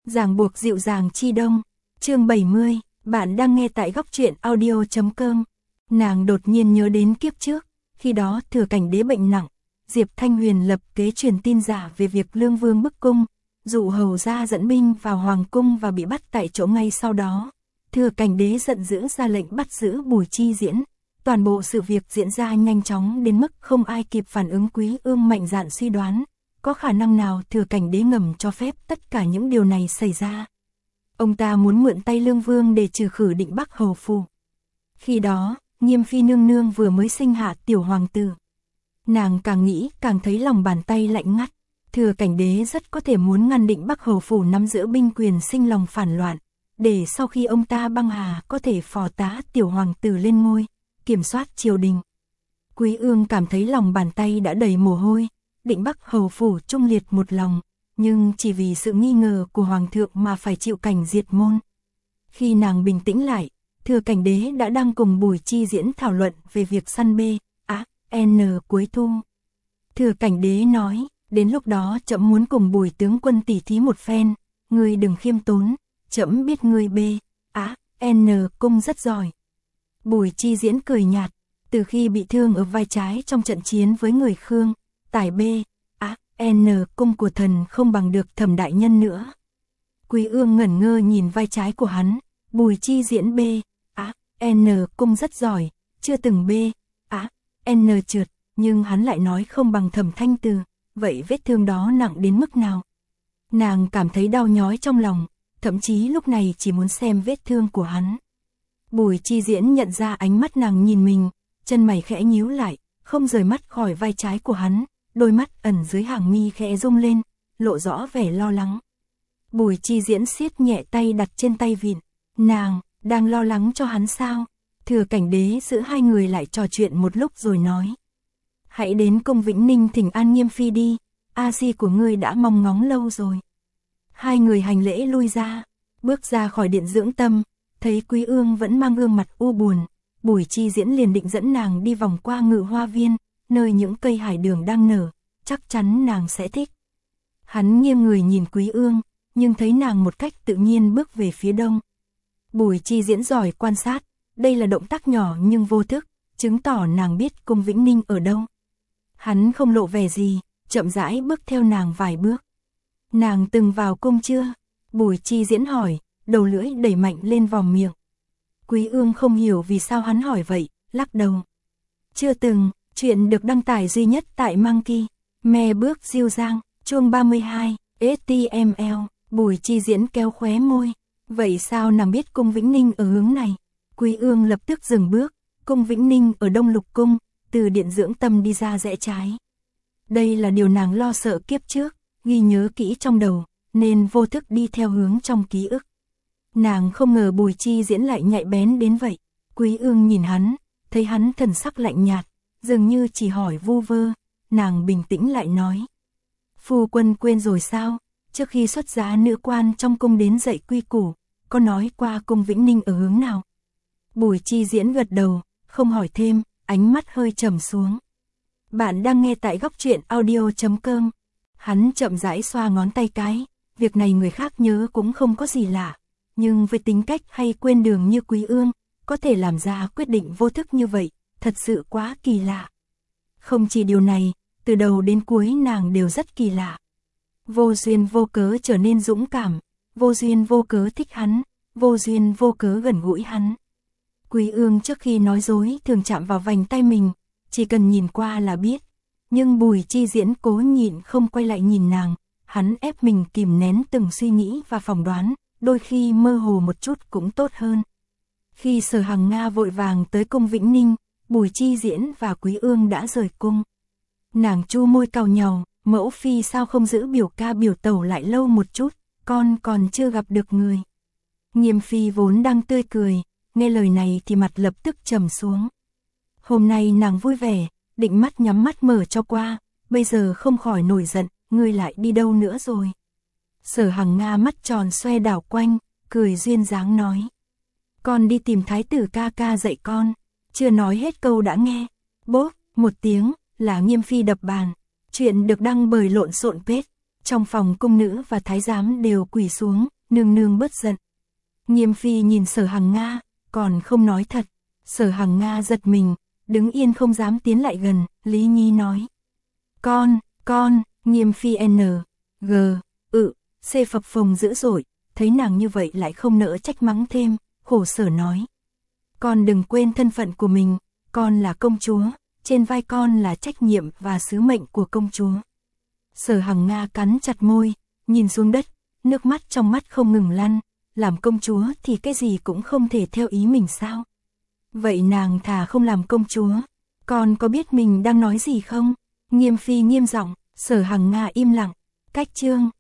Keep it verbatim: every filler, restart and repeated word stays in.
Ràng buộc dịu dàng chi đông. Chương bảy mươi, bạn đang nghe tại góc truyện audio chấm com. Nàng đột nhiên nhớ đến kiếp trước, khi đó Thừa Cảnh Đế bệnh nặng, Diệp Thanh Huyền lập kế truyền tin giả về việc Lương Vương bức cung, dụ hầu ra dẫn binh vào hoàng cung và bị bắt tại chỗ ngay sau đó. Thừa Cảnh Đế giận dữ ra lệnh bắt giữ Bùi Chi Diễn. Toàn bộ sự việc diễn ra nhanh chóng đến mức không ai kịp phản ứng. Quý Ương mạnh dạn suy đoán, có khả năng nào Thừa Cảnh Đế ngầm cho phép tất cả những điều này xảy ra. Ông ta muốn mượn tay Lương Vương để trừ khử Định Bắc hầu phủ. Khi đó, Nghiêm Phi nương nương vừa mới sinh hạ tiểu hoàng tử. Nàng càng nghĩ càng thấy lòng bàn tay lạnh ngắt. Thừa Cảnh Đế rất có thể muốn ngăn Định Bắc hầu phủ nắm giữ binh quyền sinh lòng phản loạn, để sau khi ông ta băng hà có thể phò tá tiểu hoàng tử lên ngôi, kiểm soát triều đình. Quý Ương cảm thấy lòng bàn tay đã đầy mồ hôi. Định Bắc hầu phủ trung liệt một lòng, nhưng chỉ vì sự nghi ngờ của hoàng thượng mà phải chịu cảnh diệt môn. Khi nàng bình tĩnh lại, Thừa Cảnh Đế đã đang cùng Bùi Chi Diễn thảo luận về việc săn bê, á, n cuối thu. Thừa Cảnh Đế nói, đến lúc đó trẫm muốn cùng Bùi tướng quân tỉ thí một phen, ngươi đừng khiêm tốn, trẫm biết ngươi bê, á, n cung rất giỏi. Bùi Chi Diễn cười nhạt, từ khi bị thương ở vai trái trong trận chiến với người Khương, tải bê, á, n cung của thần không bằng được Thẩm đại nhân nữa. Quý Ương ngẩn ngơ nhìn vai trái của hắn. Bùi Chi Diễn bê, á, n cung rất giỏi, chưa từng bê, á, n trượt, nhưng hắn lại nói không bằng Thẩm Thanh Từ, vậy vết thương đó nặng đến mức nào? Nàng cảm thấy đau nhói trong lòng, thậm chí lúc này chỉ muốn xem vết thương của hắn. Bùi Chi Diễn nhận ra ánh mắt nàng nhìn mình, chân mày khẽ nhíu lại, không rời mắt khỏi vai trái của hắn, đôi mắt ẩn dưới hàng mi khẽ rung lên, lộ rõ vẻ lo lắng. Bùi Chi Diễn siết nhẹ tay đặt trên tay vịn. Nàng, đang lo lắng cho hắn sao? Thừa Cảnh Đế giữ hai người lại trò chuyện một lúc rồi nói. Hãy đến cung Vĩnh Ninh thỉnh an Nghiêm Phi đi, A Di của ngươi đã mong ngóng lâu rồi. Hai người hành lễ lui ra, bước ra khỏi điện dưỡng tâm, thấy Quý Ương vẫn mang gương mặt u buồn. Bùi Chi Diễn liền định dẫn nàng đi vòng qua Ngự Hoa Viên, nơi những cây hải đường đang nở, chắc chắn nàng sẽ thích. Hắn nghiêng người nhìn Quý Ương, nhưng thấy nàng một cách tự nhiên bước về phía đông. Bùi Chi Diễn giỏi quan sát, đây là động tác nhỏ nhưng vô thức, chứng tỏ nàng biết cung Vĩnh Ninh ở đâu. Hắn không lộ vẻ gì, chậm rãi bước theo nàng vài bước. Nàng từng vào cung chưa? Bùi Chi Diễn hỏi, đầu lưỡi đẩy mạnh lên vòng miệng. Quý Ương không hiểu vì sao hắn hỏi vậy, lắc đầu. Chưa từng, chuyện được đăng tải duy nhất tại Monkey, Me bước diêu giang, chương ba mươi hai, ếch ti em eo, Bùi Chi Diễn kéo khóe môi. Vậy sao nàng biết cung Vĩnh Ninh ở hướng này? Quý Ương lập tức dừng bước, cung Vĩnh Ninh ở Đông Lục Cung, từ điện dưỡng tâm đi ra rẽ trái. Đây là điều nàng lo sợ kiếp trước, ghi nhớ kỹ trong đầu, nên vô thức đi theo hướng trong ký ức. Nàng không ngờ Bùi Chi Diễn lại nhạy bén đến vậy. Quý Ương nhìn hắn, thấy hắn thần sắc lạnh nhạt, dường như chỉ hỏi vu vơ, nàng bình tĩnh lại nói. Phu quân quên rồi sao? Trước khi xuất giá nữ quan trong cung đến dạy quy củ, có nói qua cung Vĩnh Ninh ở hướng nào? Bùi Chi Diễn gật đầu, không hỏi thêm, ánh mắt hơi trầm xuống. Bạn đang nghe tại góc truyện audio chấm com. Hắn chậm rãi xoa ngón tay cái, việc này người khác nhớ cũng không có gì lạ, nhưng với tính cách hay quên đường như Quý Ương, có thể làm ra quyết định vô thức như vậy, thật sự quá kỳ lạ. Không chỉ điều này, từ đầu đến cuối nàng đều rất kỳ lạ. Vô duyên vô cớ trở nên dũng cảm, vô duyên vô cớ thích hắn, vô duyên vô cớ gần gũi hắn. Quý Ương trước khi nói dối thường chạm vào vành tay mình, chỉ cần nhìn qua là biết. Nhưng Bùi Chi Diễn cố nhịn không quay lại nhìn nàng, hắn ép mình kìm nén từng suy nghĩ và phỏng đoán, đôi khi mơ hồ một chút cũng tốt hơn. Khi Sở Hằng Nga vội vàng tới cung Vĩnh Ninh, Bùi Chi Diễn và Quý Ương đã rời cung. Nàng chu môi cau nhàu, mẫu phi sao không giữ biểu ca biểu tẩu lại lâu một chút, con còn chưa gặp được người. Nghiêm Phi vốn đang tươi cười, nghe lời này thì mặt lập tức trầm xuống. Hôm nay nàng vui vẻ, định mắt nhắm mắt mở cho qua, bây giờ không khỏi nổi giận, ngươi lại đi đâu nữa rồi? Sở Hằng Nga mắt tròn xoe đảo quanh, cười duyên dáng nói. Con đi tìm thái tử ca ca dạy con. Chưa nói hết câu đã nghe, bốp, một tiếng, là Nghiêm Phi đập bàn. Chuyện được đăng bởi Lộn Xộn Page. Trong phòng cung nữ và thái giám đều quỳ xuống, nương nương bớt giận. Nghiêm phi nhìn Sở Hằng Nga, còn không nói thật. Sở Hằng Nga giật mình, đứng yên không dám tiến lại gần, Lý Nhi nói. Con, con, Nghiêm phi N, G, ự, C phập phồng dữ dội, thấy nàng như vậy lại không nỡ trách mắng thêm, khổ sở nói. Con đừng quên thân phận của mình, con là công chúa, trên vai con là trách nhiệm và sứ mệnh của công chúa. Sở Hằng Nga cắn chặt môi, nhìn xuống đất, nước mắt trong mắt không ngừng lăn, làm công chúa thì cái gì cũng không thể theo ý mình sao? Vậy nàng thà không làm công chúa, con có biết mình đang nói gì không? Nghiêm phi nghiêm giọng, Sở Hằng Nga im lặng, cách chương.